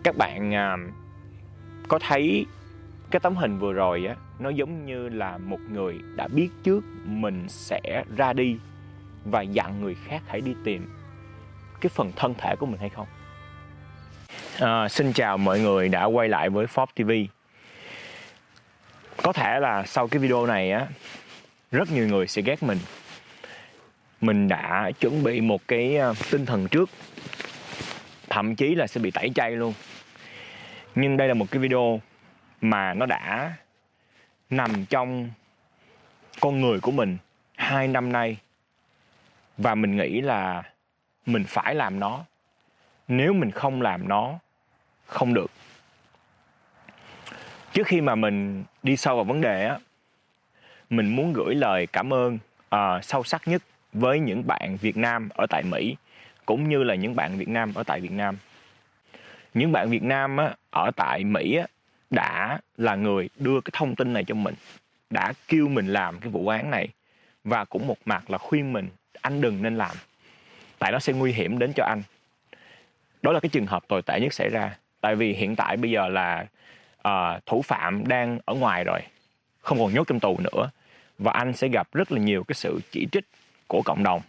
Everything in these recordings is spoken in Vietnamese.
Các bạn có thấy cái tấm hình vừa rồi á, nó giống như là một người đã biết trước mình sẽ ra đi và dặn người khác hãy đi tìm cái phần thân thể của mình hay không? Xin chào mọi người đã quay lại với Forbes TV. Có thể là sau cái video này á, rất nhiều người sẽ ghét mình. Mình đã chuẩn bị một cái tinh thần trước, thậm chí là sẽ bị tẩy chay luôn. Nhưng đây là một cái video mà nó đã nằm trong con người của mình 2 năm nay. Và mình nghĩ là mình phải làm nó. Nếu mình không làm nó, không được. Trước khi mà mình đi sâu vào vấn đề á, mình muốn gửi lời cảm ơn sâu sắc nhất với những bạn Việt Nam ở tại Mỹ, cũng như là những bạn Việt Nam ở tại Việt Nam. Những bạn Việt Nam á, ở tại Mỹ á, đã là người đưa cái thông tin này cho mình, đã kêu mình làm cái vụ án này, và cũng một mặt là khuyên mình anh đừng nên làm, tại nó sẽ nguy hiểm đến cho anh. Đó là cái trường hợp tồi tệ nhất xảy ra. Tại vì hiện tại bây giờ là thủ phạm đang ở ngoài rồi, không còn nhốt trong tù nữa, và anh sẽ gặp rất là nhiều cái sự chỉ trích của cộng đồng.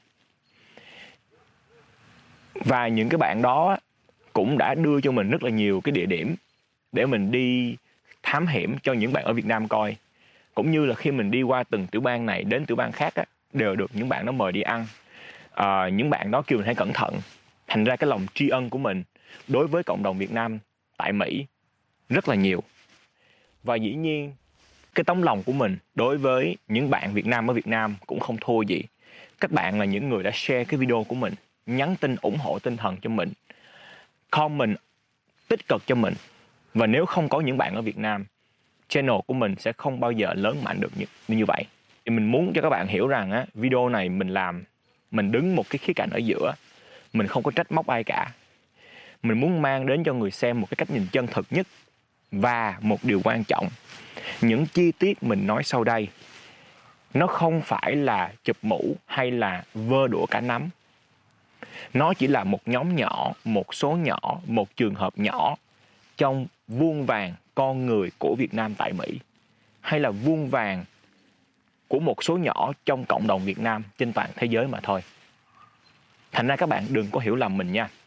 Và những cái bạn đó cũng đã đưa cho mình rất là nhiều cái địa điểm để mình đi thám hiểm cho những bạn ở Việt Nam coi. Cũng như là khi mình đi qua từng tiểu bang này đến tiểu bang khác á, đều được những bạn đó mời đi ăn. Những bạn đó kêu mình hãy cẩn thận. Thành ra cái lòng tri ân của mình đối với cộng đồng Việt Nam tại Mỹ rất là nhiều. Và dĩ nhiên cái tấm lòng của mình đối với những bạn Việt Nam ở Việt Nam cũng không thua gì. Các bạn là những người đã share cái video của mình, nhắn tin ủng hộ tinh thần cho mình, comment tích cực cho mình. Và nếu không có những bạn ở Việt Nam, channel của mình sẽ không bao giờ lớn mạnh được như vậy. Thì mình muốn cho các bạn hiểu rằng á, video này mình làm, mình đứng một cái khía cạnh ở giữa. Mình không có trách móc ai cả. Mình muốn mang đến cho người xem một cái cách nhìn chân thực nhất. Và một điều quan trọng, những chi tiết mình nói sau đây, nó không phải là chụp mũ hay là vơ đũa cả nắm. Nó chỉ là một nhóm nhỏ, một số nhỏ, một trường hợp nhỏ trong vuông vàng con người của Việt Nam tại Mỹ, hay là vuông vàng của một số nhỏ trong cộng đồng Việt Nam trên toàn thế giới mà thôi. Thành ra các bạn đừng có hiểu lầm mình nha.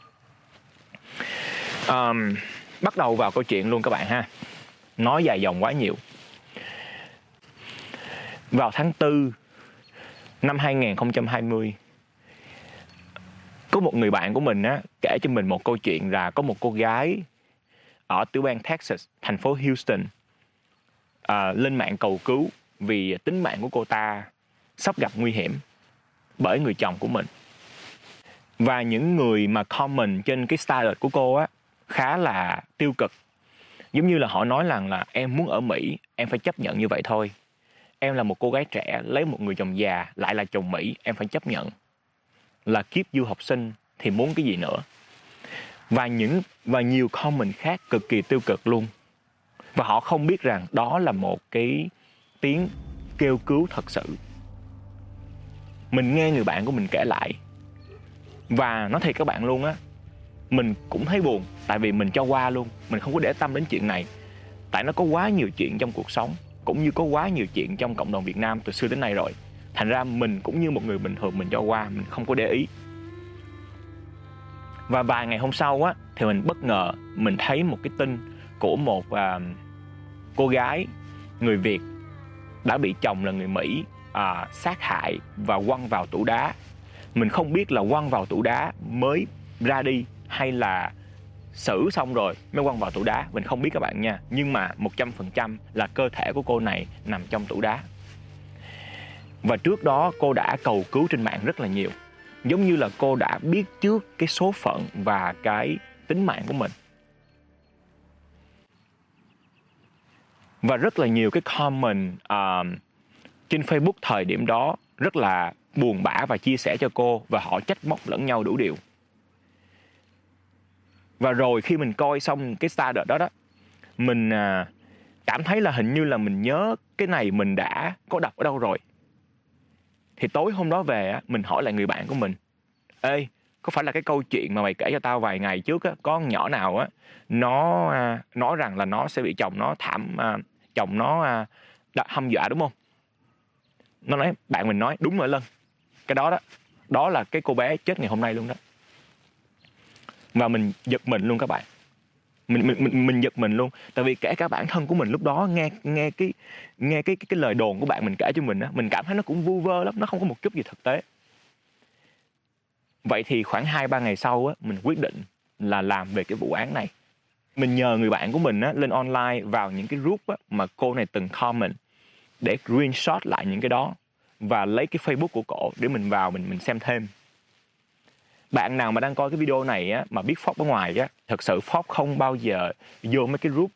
Bắt đầu vào câu chuyện luôn các bạn ha. Nói dài dòng quá nhiều. Vào tháng 4 năm 2020, có một người bạn của mình á, kể cho mình một câu chuyện là có một cô gái ở tiểu bang Texas, thành phố Houston, lên mạng cầu cứu vì tính mạng của cô ta sắp gặp nguy hiểm bởi người chồng của mình. Và những người mà comment trên cái status của cô á khá là tiêu cực. Giống như là họ nói rằng là em muốn ở Mỹ, em phải chấp nhận như vậy thôi. Em là một cô gái trẻ lấy một người chồng già lại là chồng Mỹ, em phải chấp nhận. Là kiếp du học sinh thì muốn cái gì nữa. Và nhiều comment khác cực kỳ tiêu cực luôn. Và họ không biết rằng đó là một cái tiếng kêu cứu thật sự. Mình nghe người bạn của mình kể lại, và nói thiệt các bạn luôn á, mình cũng thấy buồn. Tại vì mình cho qua luôn, mình không có để tâm đến chuyện này. Tại nó có quá nhiều chuyện trong cuộc sống, cũng như có quá nhiều chuyện trong cộng đồng Việt Nam từ xưa đến nay rồi. Thành ra mình cũng như một người bình thường, mình cho qua, mình không có để ý. Và vài ngày hôm sau á, thì mình bất ngờ mình thấy một cái tin của một cô gái người Việt đã bị chồng là người Mỹ sát hại và quăng vào tủ đá. Mình không biết là quăng vào tủ đá mới ra đi hay là xử xong rồi mới quăng vào tủ đá. Mình không biết các bạn nha. Nhưng mà 100% là cơ thể của cô này nằm trong tủ đá. Và trước đó cô đã cầu cứu trên mạng rất là nhiều. Giống như là cô đã biết trước cái số phận và cái tính mạng của mình. Và rất là nhiều cái comment trên Facebook thời điểm đó rất là buồn bã và chia sẻ cho cô. Và họ trách móc lẫn nhau đủ điều. Và rồi khi mình coi xong cái status đó, mình cảm thấy là hình như là mình nhớ cái này mình đã có đọc ở đâu rồi. Thì tối hôm đó về mình hỏi lại người bạn của mình: Ê, có phải là cái câu chuyện mà mày kể cho tao vài ngày trước á, có con nhỏ nào á, nó nói rằng là nó sẽ bị chồng nó chồng nó hăm dọa đúng không? Nó nói, bạn mình nói đúng rồi Lân, cái đó đó là cái cô bé chết ngày hôm nay luôn đó. Và mình giật mình luôn các bạn. Mình giật mình luôn, tại vì kể cả bản thân của mình lúc đó nghe cái lời đồn của bạn mình kể cho mình á, mình cảm thấy nó cũng vu vơ lắm, nó không có một chút gì thực tế. Vậy thì khoảng 2-3 ngày sau á, mình quyết định là làm về cái vụ án này. Mình nhờ người bạn của mình á, lên online vào những cái group á, mà cô này từng comment để screenshot lại những cái đó và lấy cái Facebook của cổ để mình vào mình xem thêm. Bạn nào mà đang coi cái video này á, mà biết Forbes ở ngoài á, thật sự Forbes không bao giờ vô mấy cái group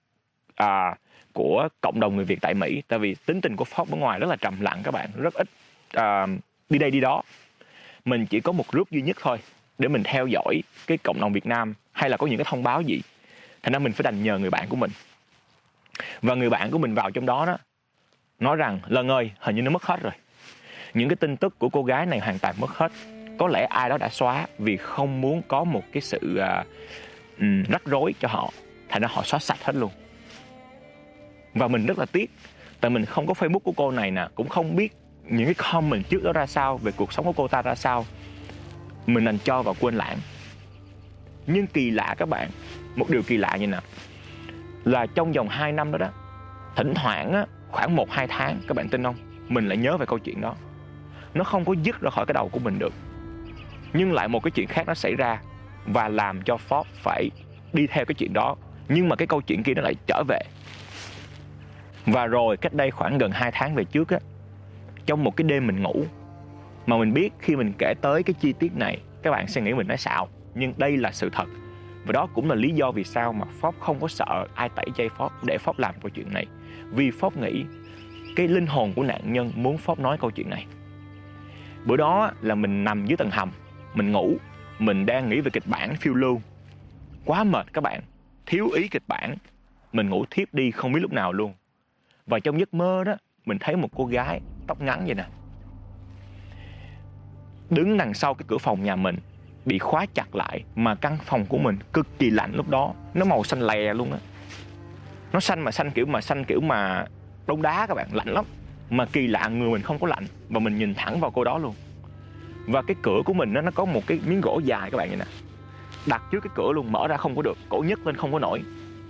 của cộng đồng người Việt tại Mỹ. Tại vì tính tình của Forbes ở ngoài rất là trầm lặng các bạn, rất ít đi đây đi đó. Mình chỉ có một group duy nhất thôi để mình theo dõi cái cộng đồng Việt Nam hay là có những cái thông báo gì. Thành ra mình phải đành nhờ người bạn của mình. Và người bạn của mình vào trong đó nói rằng Lân ơi, hình như nó mất hết rồi. Những cái tin tức của cô gái này hoàn toàn mất hết. Có lẽ ai đó đã xóa vì không muốn có một cái sự rắc rối cho họ. Thành ra họ xóa sạch hết luôn. Và mình rất là tiếc, tại mình không có Facebook của cô này nè, cũng không biết những cái comment trước đó ra sao, về cuộc sống của cô ta ra sao. Mình đành cho vào quên lãng. Nhưng kỳ lạ các bạn, một điều kỳ lạ như nào là trong vòng 2 năm đó thỉnh thoảng á, khoảng 1-2 tháng, các bạn tin không, mình lại nhớ về câu chuyện đó. Nó không có dứt ra khỏi cái đầu của mình được. Nhưng lại một cái chuyện khác nó xảy ra và làm cho Forbes phải đi theo cái chuyện đó. Nhưng mà cái câu chuyện kia nó lại trở về. Và rồi cách đây khoảng gần 2 tháng về trước á, trong một cái đêm mình ngủ, mà mình biết khi mình kể tới cái chi tiết này, các bạn sẽ nghĩ mình nói xạo, nhưng đây là sự thật. Và đó cũng là lý do vì sao mà Forbes không có sợ ai tẩy chay Forbes để Forbes làm câu chuyện này. Vì Forbes nghĩ cái linh hồn của nạn nhân muốn Forbes nói câu chuyện này. Bữa đó là mình nằm dưới tầng hầm, mình ngủ, mình đang nghĩ về kịch bản phiêu lưu. Quá mệt các bạn, thiếu ý kịch bản. Mình ngủ thiếp đi không biết lúc nào luôn. Và trong giấc mơ đó, mình thấy một cô gái tóc ngắn vậy nè, đứng đằng sau cái cửa phòng nhà mình, bị khóa chặt lại. Mà căn phòng của mình cực kỳ lạnh lúc đó. Nó màu xanh lè luôn á. Nó xanh kiểu mà đông đá các bạn, lạnh lắm. Mà kỳ lạ người mình không có lạnh. Và mình nhìn thẳng vào cô đó luôn. Và cái cửa của mình nó có một cái miếng gỗ dài các bạn vậy nè, đặt trước cái cửa luôn, mở ra không có được, cổ nhấc lên không có nổi.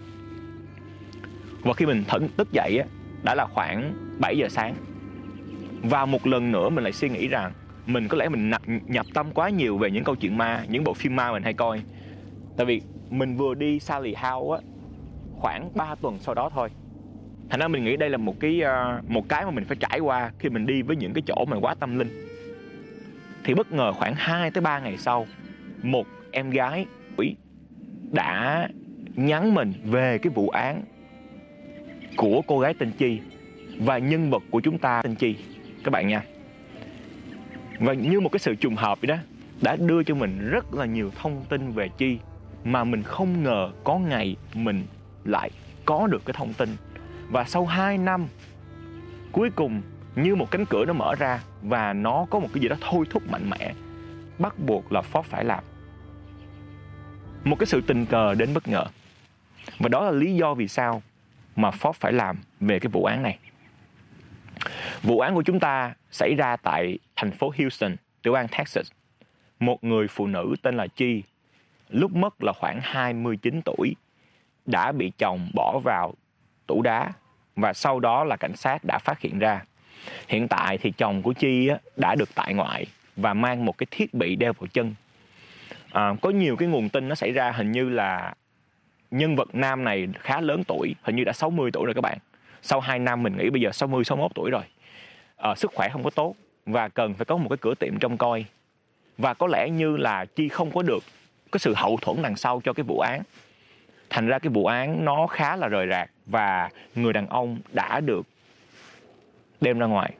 Và khi mình thức dậy á, đã là khoảng 7 giờ sáng. Và một lần nữa mình lại suy nghĩ rằng mình có lẽ mình nhập tâm quá nhiều về những câu chuyện ma, những bộ phim ma mình hay coi. Tại vì mình vừa đi Sally House á, khoảng 3 tuần sau đó thôi. Thành ra mình nghĩ đây là một cái mà mình phải trải qua khi mình đi với những cái chỗ mà quá tâm linh. Thì bất ngờ khoảng 2-3 ngày sau, một em gái đã nhắn mình về cái vụ án của cô gái tên Chi và nhân vật của chúng ta tên Chi các bạn nha. Và như một cái sự trùng hợp vậy đó, đã đưa cho mình rất là nhiều thông tin về Chi mà mình không ngờ có ngày mình lại có được cái thông tin. Và sau 2 năm, cuối cùng như một cánh cửa nó mở ra và nó có một cái gì đó thôi thúc mạnh mẽ, bắt buộc là Forbes phải làm. Một cái sự tình cờ đến bất ngờ. Và đó là lý do vì sao mà Forbes phải làm về cái vụ án này. Vụ án của chúng ta xảy ra tại thành phố Houston, tiểu bang Texas. Một người phụ nữ tên là Chi, lúc mất là khoảng 29 tuổi, đã bị chồng bỏ vào tủ đá và sau đó là cảnh sát đã phát hiện ra. Hiện tại thì chồng của Chi đã được tại ngoại và mang một cái thiết bị đeo vào chân. Có nhiều cái nguồn tin nó xảy ra hình như là nhân vật nam này khá lớn tuổi, hình như đã 60 tuổi rồi các bạn. Sau 2 năm mình nghĩ bây giờ 60-61 tuổi rồi. Sức khỏe không có tốt và cần phải có một cái cửa tiệm trông coi. Và có lẽ như là Chi không có được cái sự hậu thuẫn đằng sau cho cái vụ án. Thành ra cái vụ án nó khá là rời rạc và người đàn ông đã được đem ra ngoài.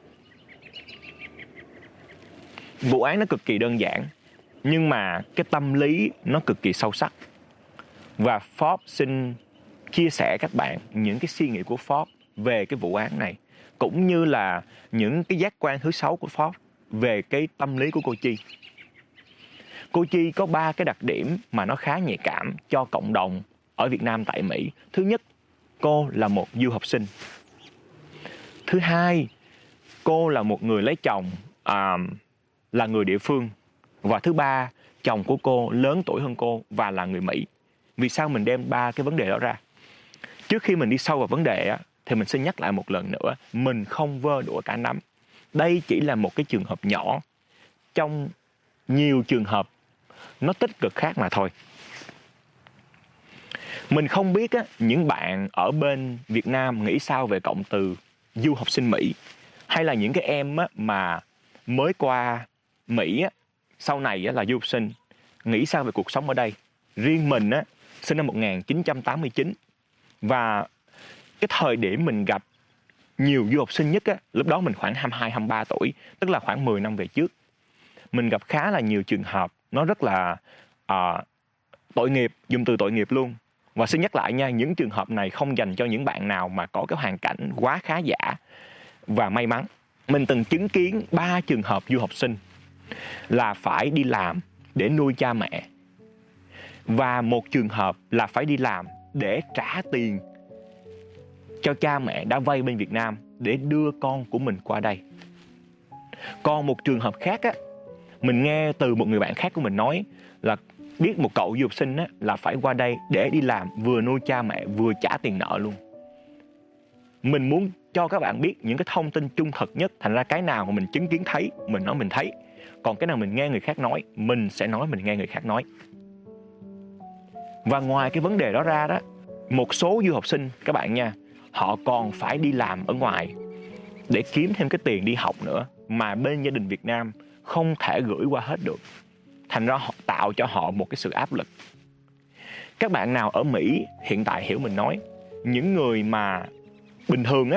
Vụ án nó cực kỳ đơn giản, nhưng mà cái tâm lý nó cực kỳ sâu sắc. Và Forbes xin chia sẻ các bạn những cái suy nghĩ của Forbes về cái vụ án này, cũng như là những cái giác quan thứ 6 của Forbes về cái tâm lý của cô Chi. Cô Chi có 3 cái đặc điểm mà nó khá nhạy cảm cho cộng đồng ở Việt Nam tại Mỹ. Thứ nhất, cô là một du học sinh. Thứ hai, cô là một người lấy chồng là người địa phương. Và thứ ba, chồng của cô lớn tuổi hơn cô và là người Mỹ. Vì sao mình đem 3 cái vấn đề đó ra? Trước khi mình đi sâu vào vấn đề thì mình xin nhắc lại một lần nữa, mình không vơ đũa cả nắm. Đây chỉ là một cái trường hợp nhỏ trong nhiều trường hợp nó tích cực khác mà thôi. Mình không biết những bạn ở bên Việt Nam nghĩ sao về cụm từ du học sinh Mỹ, hay là những cái em mà mới qua Mỹ sau này là du học sinh nghĩ sao về cuộc sống ở đây. Riêng mình sinh năm 1989, và cái thời điểm mình gặp nhiều du học sinh nhất lúc đó mình khoảng 22-23 tuổi, tức là khoảng 10 năm về trước. Mình gặp khá là nhiều trường hợp nó rất là tội nghiệp, dùng từ tội nghiệp luôn. Và xin nhắc lại nha, những trường hợp này không dành cho những bạn nào mà có cái hoàn cảnh quá khá giả và may mắn. Mình từng chứng kiến 3 trường hợp du học sinh là phải đi làm để nuôi cha mẹ, và một trường hợp là phải đi làm để trả tiền cho cha mẹ đã vay bên Việt Nam để đưa con của mình qua đây. Còn một trường hợp khác mình nghe từ một người bạn khác của mình nói là biết một cậu du học sinh là phải qua đây để đi làm vừa nuôi cha mẹ vừa trả tiền nợ luôn. Mình muốn cho các bạn biết những cái thông tin trung thực nhất. Thành ra cái nào mà mình chứng kiến thấy, mình nói mình thấy. Còn cái nào mình nghe người khác nói, mình sẽ nói mình nghe người khác nói. Và ngoài cái vấn đề đó ra đó, một số du học sinh các bạn nha, họ còn phải đi làm ở ngoài để kiếm thêm cái tiền đi học nữa, mà bên gia đình Việt Nam không thể gửi qua hết được. Thành ra họ tạo cho họ một cái sự áp lực. Các bạn nào ở Mỹ hiện tại hiểu mình nói, những người mà bình thường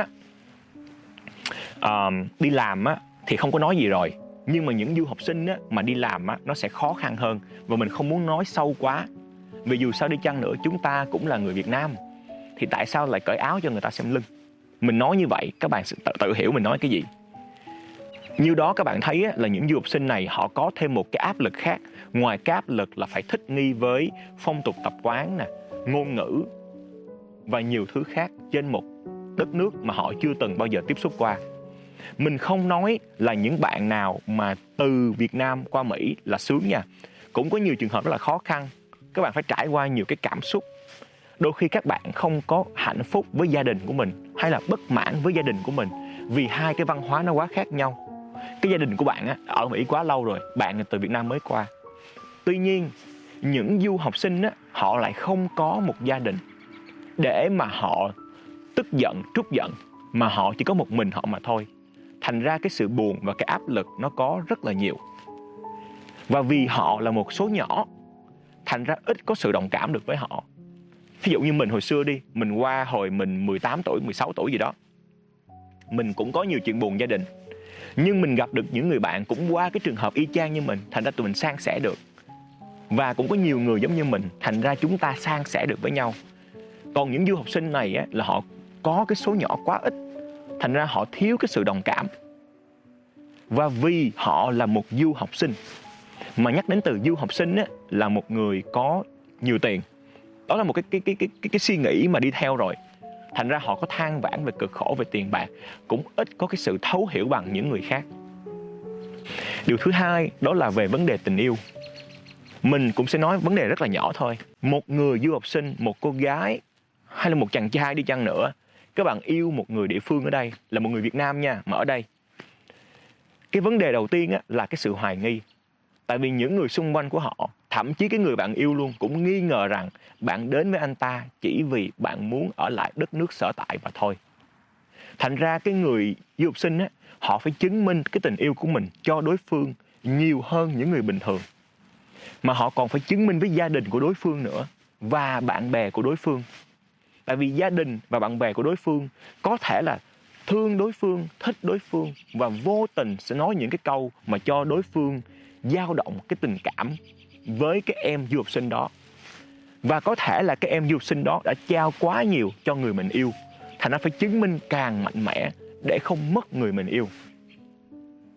đi làm thì không có nói gì rồi, nhưng mà những du học sinh mà đi làm nó sẽ khó khăn hơn. Và mình không muốn nói sâu quá, vì dù sao đi chăng nữa chúng ta cũng là người Việt Nam, thì tại sao lại cởi áo cho người ta xem lưng? Mình nói như vậy các bạn sẽ tự hiểu mình nói cái gì. Như đó các bạn thấy là những du học sinh này họ có thêm một cái áp lực khác. Ngoài cái áp lực là phải thích nghi với phong tục tập quán nè, ngôn ngữ và nhiều thứ khác trên một đất nước mà họ chưa từng bao giờ tiếp xúc qua. Mình không nói là những bạn nào mà từ Việt Nam qua Mỹ là sướng nha. Cũng có nhiều trường hợp rất là khó khăn. Các bạn phải trải qua nhiều cái cảm xúc. Đôi khi các bạn không có hạnh phúc với gia đình của mình, hay là bất mãn với gia đình của mình, vì hai cái văn hóa nó quá khác nhau. Cái gia đình của bạn ở Mỹ quá lâu rồi, bạn từ Việt Nam mới qua. Tuy nhiên, những du học sinh họ lại không có một gia đình để mà họ tức giận, trút giận, mà họ chỉ có một mình họ mà thôi. Thành ra cái sự buồn và cái áp lực nó có rất là nhiều. Và vì họ là một số nhỏ, thành ra ít có sự đồng cảm được với họ. Ví dụ như mình hồi xưa đi, mình qua hồi mình 18 tuổi, 16 tuổi gì đó, mình cũng có nhiều chuyện buồn gia đình. Nhưng mình gặp được những người bạn cũng qua cái trường hợp y chang như mình, thành ra tụi mình san sẻ được. Và cũng có nhiều người giống như mình, thành ra chúng ta san sẻ được với nhau. Còn những du học sinh này là họ có cái số nhỏ quá ít, thành ra họ thiếu cái sự đồng cảm. Và vì họ là một du học sinh, mà nhắc đến từ du học sinh là một người có nhiều tiền, đó là một cái suy nghĩ mà đi theo rồi. Thành ra họ có than vãn về cực khổ về tiền bạc, cũng ít có cái sự thấu hiểu bằng những người khác. Điều thứ hai đó là về vấn đề tình yêu. Mình cũng sẽ nói vấn đề rất là nhỏ thôi. Một người du học sinh, một cô gái hay là một chàng trai đi chăng nữa, các bạn yêu một người địa phương ở đây, là một người Việt Nam nha, mà ở đây, cái vấn đề đầu tiên là cái sự hoài nghi. Tại vì những người xung quanh của họ, thậm chí cái người bạn yêu luôn, cũng nghi ngờ rằng bạn đến với anh ta chỉ vì bạn muốn ở lại đất nước sở tại mà thôi. Thành ra cái người du học sinh họ phải chứng minh cái tình yêu của mình cho đối phương nhiều hơn những người bình thường. Mà họ còn phải chứng minh với gia đình của đối phương nữa, và bạn bè của đối phương. Tại vì gia đình và bạn bè của đối phương có thể là thương đối phương, thích đối phương, và vô tình sẽ nói những cái câu mà cho đối phương dao động cái tình cảm với cái em du học sinh đó. Và có thể là cái em du học sinh đó đã trao quá nhiều cho người mình yêu, thành ra phải chứng minh càng mạnh mẽ để không mất người mình yêu.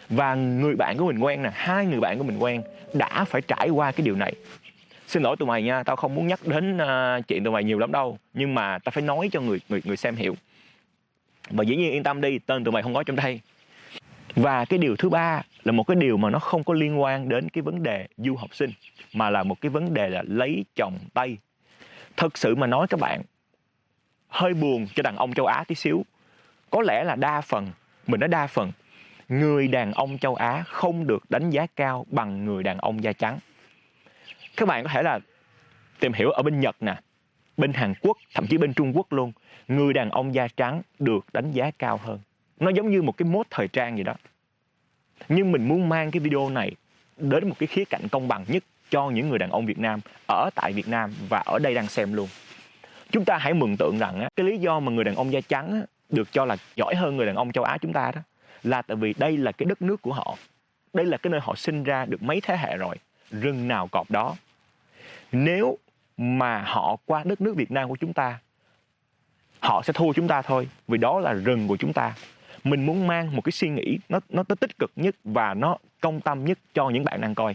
Và người bạn của mình quen nè, 2 người bạn của mình quen đã phải trải qua cái điều này. Xin lỗi tụi mày nha, tao không muốn nhắc đến chuyện tụi mày nhiều lắm đâu, nhưng mà tao phải nói cho người xem hiểu. Và dĩ nhiên yên tâm đi, tên tụi mày không có trong đây. Và cái điều thứ ba là một cái điều mà nó không có liên quan đến cái vấn đề du học sinh, mà là một cái vấn đề là lấy chồng Tây. Thực sự mà nói các bạn, hơi buồn cho đàn ông châu Á tí xíu. Có lẽ là đa phần, mình nói đa phần, người đàn ông châu Á không được đánh giá cao bằng người đàn ông da trắng. Các bạn có thể là tìm hiểu ở bên Nhật nè, bên Hàn Quốc, thậm chí bên Trung Quốc luôn, người đàn ông da trắng được đánh giá cao hơn. Nó giống như một cái mốt thời trang vậy đó. Nhưng mình muốn mang cái video này đến một cái khía cạnh công bằng nhất cho những người đàn ông Việt Nam ở tại Việt Nam và ở đây đang xem luôn. Chúng ta hãy mường tượng rằng cái lý do mà người đàn ông da trắng được cho là giỏi hơn người đàn ông châu Á chúng ta đó là tại vì đây là cái đất nước của họ. Đây là cái nơi họ sinh ra được mấy thế hệ rồi. Rừng nào cọp đó. Nếu mà họ qua đất nước Việt Nam của chúng ta, họ sẽ thua chúng ta thôi, vì đó là rừng của chúng ta. Mình muốn mang một cái suy nghĩ nó tích cực nhất và nó công tâm nhất cho những bạn đang coi.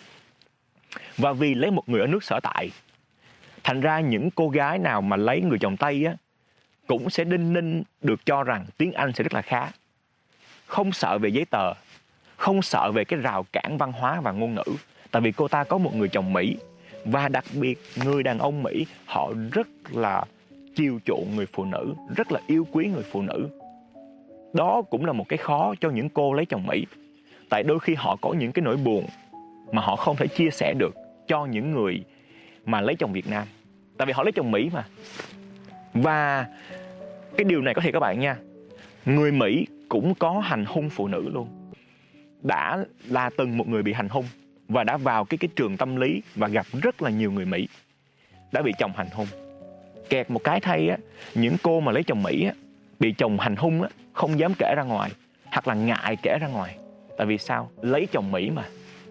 Và vì lấy một người ở nước sở tại, thành ra những cô gái nào mà lấy người chồng Tây á cũng sẽ đinh ninh được cho rằng tiếng Anh sẽ rất là khá. Không sợ về giấy tờ, không sợ về cái rào cản văn hóa và ngôn ngữ. Tại vì cô ta có một người chồng Mỹ. Và đặc biệt người đàn ông Mỹ họ rất là chiều chuộng người phụ nữ, rất là yêu quý người phụ nữ. Đó cũng là một cái khó cho những cô lấy chồng Mỹ. Tại đôi khi họ có những cái nỗi buồn mà họ không thể chia sẻ được cho những người mà lấy chồng Việt Nam. Tại vì họ lấy chồng Mỹ mà. Và cái điều này có thể các bạn nha, người Mỹ cũng có hành hung phụ nữ luôn. Đã là từng một người bị hành hung và đã vào cái trường tâm lý và gặp rất là nhiều người Mỹ đã bị chồng hành hung. Kẹt một cái thay á, những cô mà lấy chồng Mỹ á, bị chồng hành hung á, không dám kể ra ngoài hoặc là ngại kể ra ngoài. Tại vì sao? Lấy chồng Mỹ mà.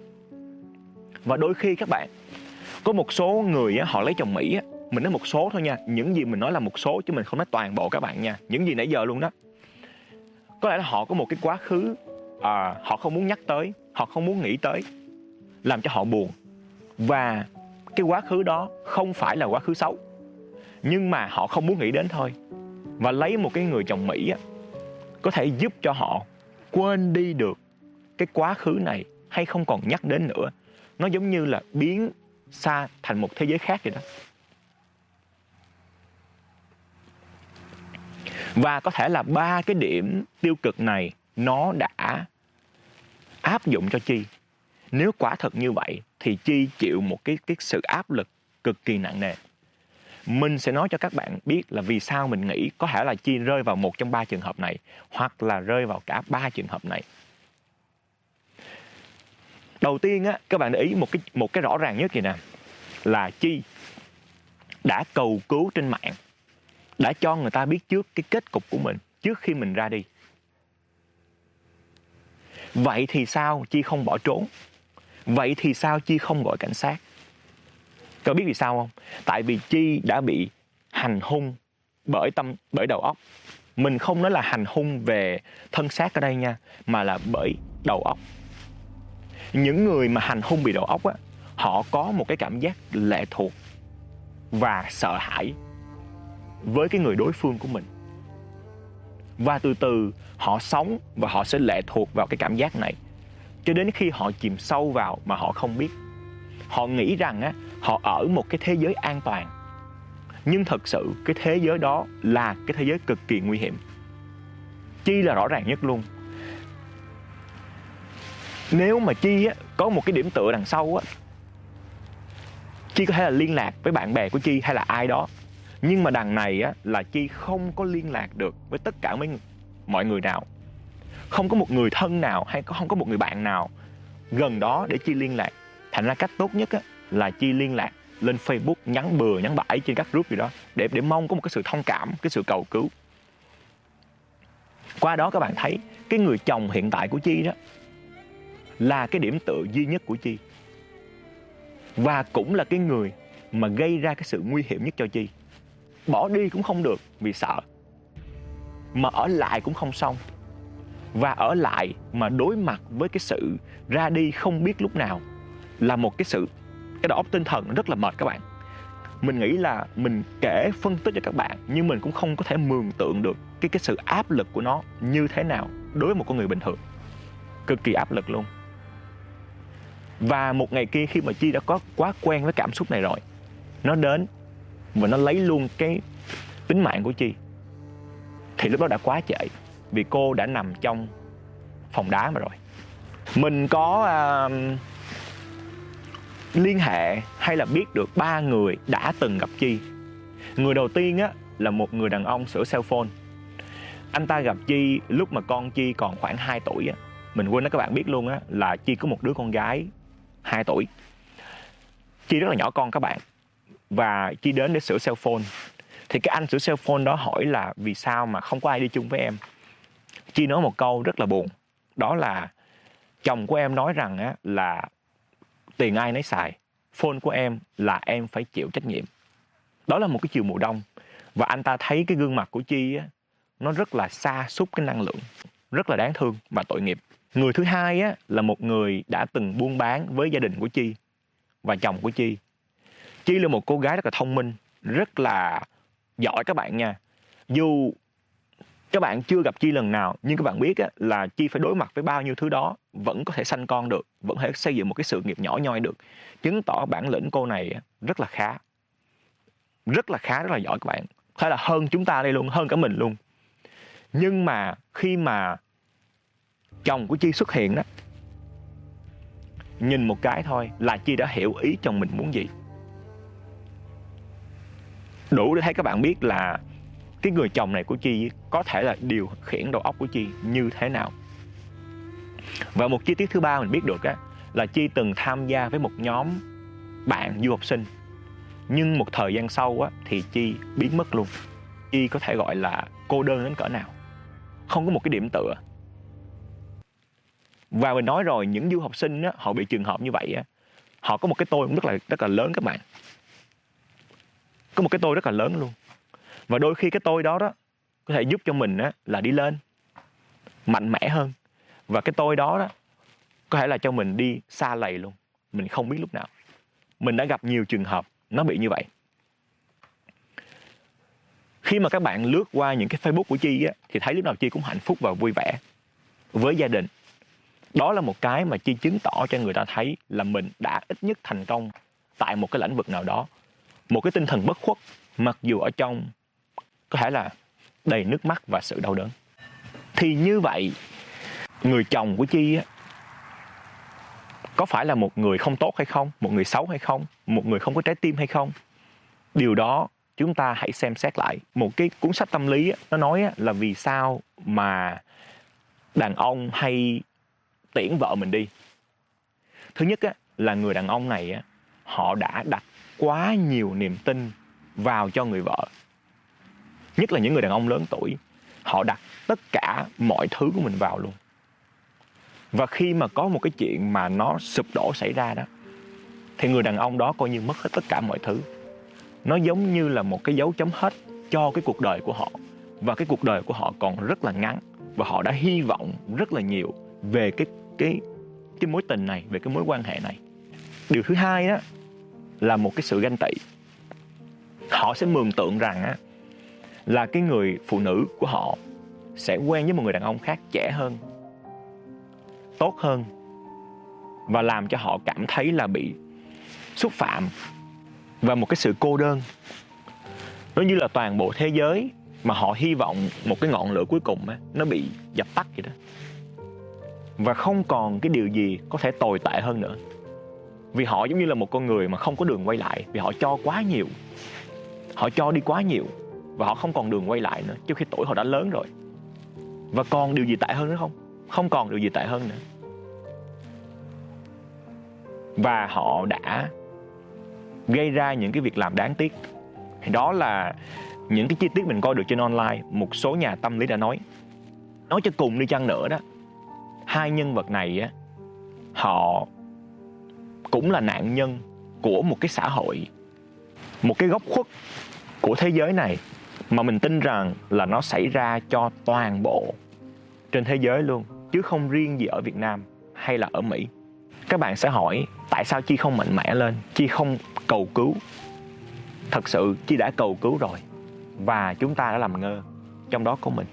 Và đôi khi các bạn, có một số người á, họ lấy chồng Mỹ á, mình nói một số thôi nha, những gì mình nói là một số chứ mình không nói toàn bộ các bạn nha, những gì nãy giờ luôn đó. Có lẽ là họ có một cái quá khứ họ không muốn nhắc tới, họ không muốn nghĩ tới, làm cho họ buồn. Và cái quá khứ đó không phải là quá khứ xấu, nhưng mà họ không muốn nghĩ đến thôi. Và lấy một cái người chồng Mỹ á, có thể giúp cho họ quên đi được cái quá khứ này hay không còn nhắc đến nữa. Nó giống như là biến xa thành một thế giới khác vậy đó. Và có thể là 3 cái điểm tiêu cực này nó đã áp dụng cho Chi. Nếu quả thật như vậy thì Chi chịu một cái sự áp lực cực kỳ nặng nề. Mình sẽ nói cho các bạn biết là vì sao mình nghĩ có thể là Chi rơi vào một trong 3 trường hợp này, hoặc là rơi vào cả 3 trường hợp này. Đầu tiên á, các bạn để ý một cái rõ ràng nhất vậy nè, là Chi đã cầu cứu trên mạng, đã cho người ta biết trước cái kết cục của mình trước khi mình ra đi. Vậy thì sao Chi không bỏ trốn? Vậy thì sao Chi không gọi cảnh sát? Các biết vì sao không? Tại vì Chi đã bị hành hung bởi đầu óc. Mình không nói là hành hung về thân xác ở đây nha, mà là bởi đầu óc. Những người mà hành hung bị đầu óc á, họ có một cái cảm giác lệ thuộc và sợ hãi với cái người đối phương của mình. Và từ từ họ sống và họ sẽ lệ thuộc vào cái cảm giác này, cho đến khi họ chìm sâu vào mà họ không biết. Họ nghĩ rằng á, họ ở một cái thế giới an toàn. Nhưng thật sự cái thế giới đó là cái thế giới cực kỳ nguy hiểm. Chi là rõ ràng nhất luôn. Nếu mà Chi á, có một cái điểm tựa đằng sau á, Chi có thể là liên lạc với bạn bè của Chi hay là ai đó. Nhưng mà đằng này á, là Chi không có liên lạc được với tất cả mọi người nào. Không có một người thân nào hay không có một người bạn nào gần đó để Chi liên lạc. Thành ra cách tốt nhất á, là Chi liên lạc lên Facebook, nhắn bừa, nhắn bãi trên các group gì đó để mong có một cái sự thông cảm, cái sự cầu cứu. Qua đó các bạn thấy cái người chồng hiện tại của Chi đó là cái điểm tựa duy nhất của Chi. Và cũng là cái người mà gây ra cái sự nguy hiểm nhất cho Chi. Bỏ đi cũng không được vì sợ, mà ở lại cũng không xong. và ở lại mà đối mặt với cái sự ra đi không biết lúc nào là một cái đầu óc tinh thần rất là mệt các bạn. Mình nghĩ là mình kể phân tích cho các bạn, nhưng mình cũng không có thể mường tượng được cái sự áp lực của nó như thế nào đối với một con người bình thường. Cực kỳ áp lực luôn. Và một ngày kia khi mà Chi đã có quá quen với cảm xúc này rồi, nó đến và nó lấy luôn cái tính mạng của Chi, thì lúc đó đã quá trễ, vì cô đã nằm trong phòng đá mà rồi. Mình có liên hệ hay là biết được 3 người đã từng gặp Chi. Người đầu tiên á, là một người đàn ông sửa cell phone. Anh ta gặp Chi lúc mà con Chi còn khoảng 2 tuổi á. Mình quên nói các bạn biết luôn á, là Chi có một đứa con gái 2 tuổi. Chi rất là nhỏ con các bạn. Và Chi đến để sửa cell phone. Thì cái anh sửa cell phone đó hỏi là vì sao mà không có ai đi chung với em. Chi nói một câu rất là buồn. Đó là chồng của em nói rằng á, là tiền ai nấy xài, phone của em là em phải chịu trách nhiệm. Đó là một cái chiều mùa đông. Và anh ta thấy cái gương mặt của Chi á, nó rất là sa sút cái năng lượng, rất là đáng thương và tội nghiệp. Người thứ hai á, là một người đã từng buôn bán với gia đình của Chi và chồng của Chi. Chi là một cô gái rất là thông minh, rất là giỏi các bạn nha. Dù các bạn chưa gặp Chi lần nào, nhưng các bạn biết á, là Chi phải đối mặt với bao nhiêu thứ đó, vẫn có thể sanh con được, vẫn có thể xây dựng một cái sự nghiệp nhỏ nhoi được. Chứng tỏ bản lĩnh cô này rất là khá. Rất là khá, rất là giỏi các bạn. Hay là hơn chúng ta đây luôn, hơn cả mình luôn. Nhưng mà khi mà chồng của Chi xuất hiện đó, nhìn một cái thôi là Chi đã hiểu ý chồng mình muốn gì. Đủ để thấy các bạn biết là cái người chồng này của Chi có thể là điều khiển đầu óc của Chi như thế nào. Và một chi tiết thứ ba mình biết được á, là Chi từng tham gia với một nhóm bạn du học sinh. Nhưng một thời gian sau á, thì Chi biến mất luôn. Chi có thể gọi là cô đơn đến cỡ nào, không có một cái điểm tựa. Và mình nói rồi, những du học sinh á, họ bị trường hợp như vậy á, họ có một cái tôi cũng rất là lớn các bạn. Có một cái tôi rất là lớn luôn. Và đôi khi cái tôi đó có thể giúp cho mình á, là đi lên mạnh mẽ hơn. Và cái tôi đó có thể là cho mình đi xa lầy luôn. Mình không biết lúc nào. Mình đã gặp nhiều trường hợp nó bị như vậy. Khi mà các bạn lướt qua những cái Facebook của Chi á, thì thấy lúc nào Chi cũng hạnh phúc và vui vẻ với gia đình. Đó là một cái mà Chi chứng tỏ cho người ta thấy là mình đã ít nhất thành công tại một cái lĩnh vực nào đó. Một cái tinh thần bất khuất, mặc dù ở trong có thể là đầy nước mắt và sự đau đớn. Thì như vậy, người chồng của Chi á, có phải là một người không tốt hay không? Một người xấu hay không? Một người không có trái tim hay không? Điều đó chúng ta hãy xem xét lại. Một cái cuốn sách tâm lý á, nó nói á, là vì sao mà đàn ông hay tiễn vợ mình đi. Thứ nhất á, là người đàn ông này á, họ đã đặt quá nhiều niềm tin vào cho người vợ. Nhất là những người đàn ông lớn tuổi, họ đặt tất cả mọi thứ của mình vào luôn. Và khi mà có một cái chuyện mà nó sụp đổ xảy ra đó, thì người đàn ông đó coi như mất hết tất cả mọi thứ. Nó giống như là một cái dấu chấm hết cho cái cuộc đời của họ. Và cái cuộc đời của họ còn rất là ngắn. Và họ đã hy vọng rất là nhiều về cái mối tình này, về cái mối quan hệ này. Điều thứ hai đó là một cái sự ganh tị. Họ sẽ mường tượng rằng á, là cái người phụ nữ của họ sẽ quen với một người đàn ông khác trẻ hơn, tốt hơn, và làm cho họ cảm thấy là bị xúc phạm và một cái sự cô đơn. Nó như là toàn bộ thế giới mà họ hy vọng một cái ngọn lửa cuối cùng á, nó bị dập tắt vậy đó. Và không còn cái điều gì có thể tồi tệ hơn nữa. Vì họ giống như là một con người mà không có đường quay lại. Vì họ cho quá nhiều, họ cho đi quá nhiều, và họ không còn đường quay lại nữa, trước khi tuổi họ đã lớn rồi. Và còn điều gì tệ hơn nữa không? Không còn điều gì tệ hơn nữa. Và họ đã gây ra những cái việc làm đáng tiếc. Đó là những cái chi tiết mình coi được trên online. Một số nhà tâm lý đã nói cho cùng đi chăng nữa đó, hai nhân vật này á, họ cũng là nạn nhân của một cái xã hội, một cái góc khuất của thế giới này mà mình tin rằng là nó xảy ra cho toàn bộ trên thế giới luôn, chứ không riêng gì ở Việt Nam hay là ở Mỹ. Các bạn sẽ hỏi tại sao Chi không mạnh mẽ lên, Chi không cầu cứu. Thật sự Chi đã cầu cứu rồi, và chúng ta đã làm ngơ, trong đó có mình.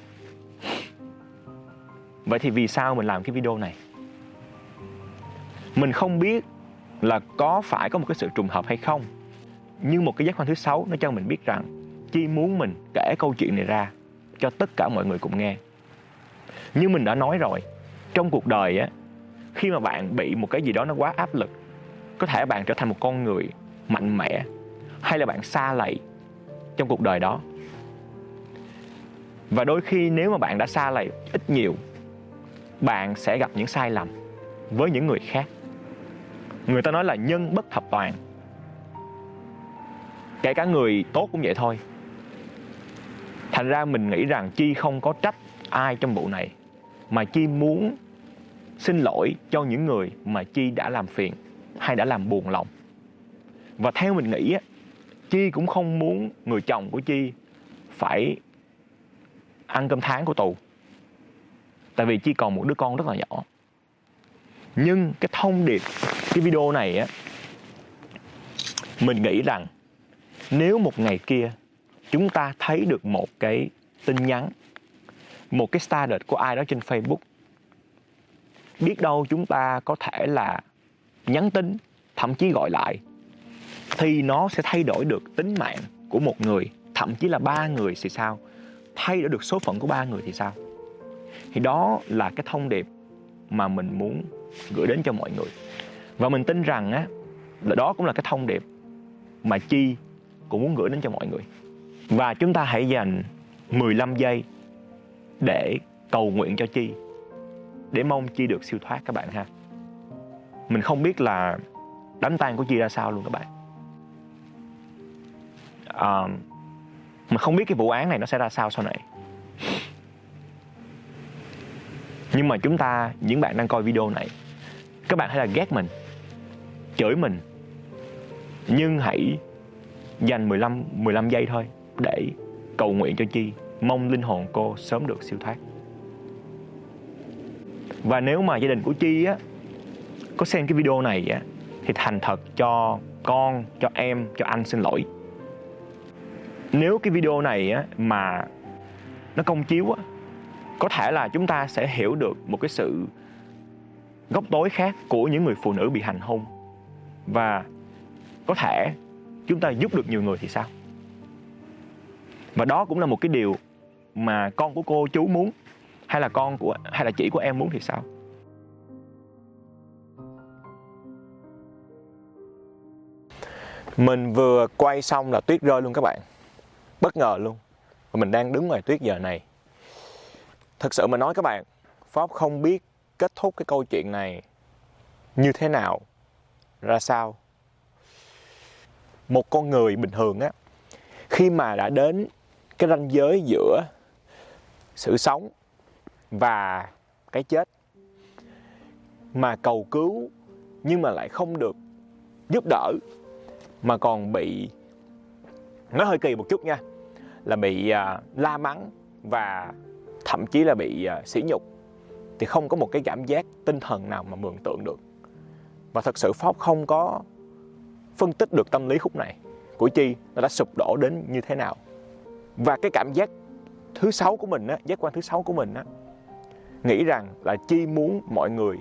Vậy thì vì sao mình làm cái video này? Mình không biết là có phải có một cái sự trùng hợp hay không, nhưng một cái giác quan thứ 6 nó cho mình biết rằng Chi muốn mình kể câu chuyện này ra cho tất cả mọi người cùng nghe. Như mình đã nói rồi, trong cuộc đời á, khi mà bạn bị một cái gì đó nó quá áp lực, có thể bạn trở thành một con người mạnh mẽ, hay là bạn sa lầy trong cuộc đời đó. Và đôi khi nếu mà bạn đã sa lầy ít nhiều, bạn sẽ gặp những sai lầm với những người khác. Người ta nói là nhân bất thập toàn. Kể cả người tốt cũng vậy thôi. Thành ra mình nghĩ rằng Chi không có trách ai trong vụ này, mà Chi muốn xin lỗi cho những người mà Chi đã làm phiền hay đã làm buồn lòng. Và theo mình nghĩ á, Chi cũng không muốn người chồng của Chi phải ăn cơm tháng của tù, tại vì Chi còn một đứa con rất là nhỏ. Nhưng cái thông điệp cái video này á, mình nghĩ rằng nếu một ngày kia chúng ta thấy được một cái tin nhắn, một cái status của ai đó trên Facebook, biết đâu chúng ta có thể là nhắn tin, thậm chí gọi lại, thì nó sẽ thay đổi được tính mạng của một người, thậm chí là 3 người thì sao? Thay đổi được số phận của 3 người thì sao? Thì đó là cái thông điệp mà mình muốn gửi đến cho mọi người. Và mình tin rằng á, là đó cũng là cái thông điệp mà Chi cũng muốn gửi đến cho mọi người. Và chúng ta hãy dành 15 giây để cầu nguyện cho Chi, để mong Chi được siêu thoát các bạn ha. Mình không biết là đám tang của Chi ra sao luôn các bạn. Mình không biết cái vụ án này nó sẽ ra sao sau này. Nhưng mà chúng ta, những bạn đang coi video này, các bạn hãy là ghét mình, chửi mình, nhưng hãy dành 15 giây thôi để cầu nguyện cho Chi, mong linh hồn cô sớm được siêu thoát. Và nếu mà gia đình của Chi á có xem cái video này á, thì thành thật cho con, cho em, cho anh xin lỗi. Nếu cái video này á mà nó công chiếu á, có thể là chúng ta sẽ hiểu được một cái sự góc tối khác của những người phụ nữ bị hành hung, và có thể chúng ta giúp được nhiều người thì sao? Và đó cũng là một cái điều mà con của cô chú muốn, hay là chị của em muốn thì sao? Mình vừa quay xong là tuyết rơi luôn các bạn. Bất ngờ luôn. Và mình đang đứng ngoài tuyết giờ này. Thật sự mà nói các bạn, Pháp không biết kết thúc cái câu chuyện này như thế nào, ra sao. Một con người bình thường á, khi mà đã đến cái ranh giới giữa sự sống và cái chết, mà cầu cứu nhưng mà lại không được giúp đỡ, mà còn bị, nó hơi kỳ một chút nha, là bị la mắng và thậm chí là bị sỉ nhục, thì không có một cái cảm giác tinh thần nào mà mường tượng được. Và thật sự Pháp không có phân tích được tâm lý khúc này của Chi nó đã sụp đổ đến như thế nào. Và cái cảm giác thứ 6 của mình á, giác quan thứ 6 của mình á, nghĩ rằng là Chi muốn mọi người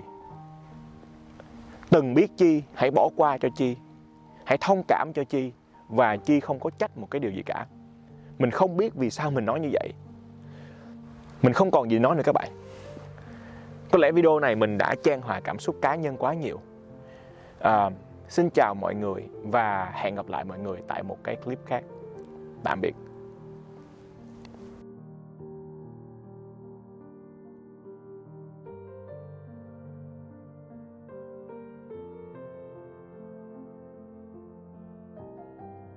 từng biết Chi hãy bỏ qua cho Chi, hãy thông cảm cho Chi, và Chi không có trách một cái điều gì cả. Mình không biết vì sao mình nói như vậy. Mình không còn gì nói nữa các bạn. Có lẽ video này mình đã chan hòa cảm xúc cá nhân quá nhiều. Xin chào mọi người và hẹn gặp lại mọi người tại một cái clip khác. Tạm biệt.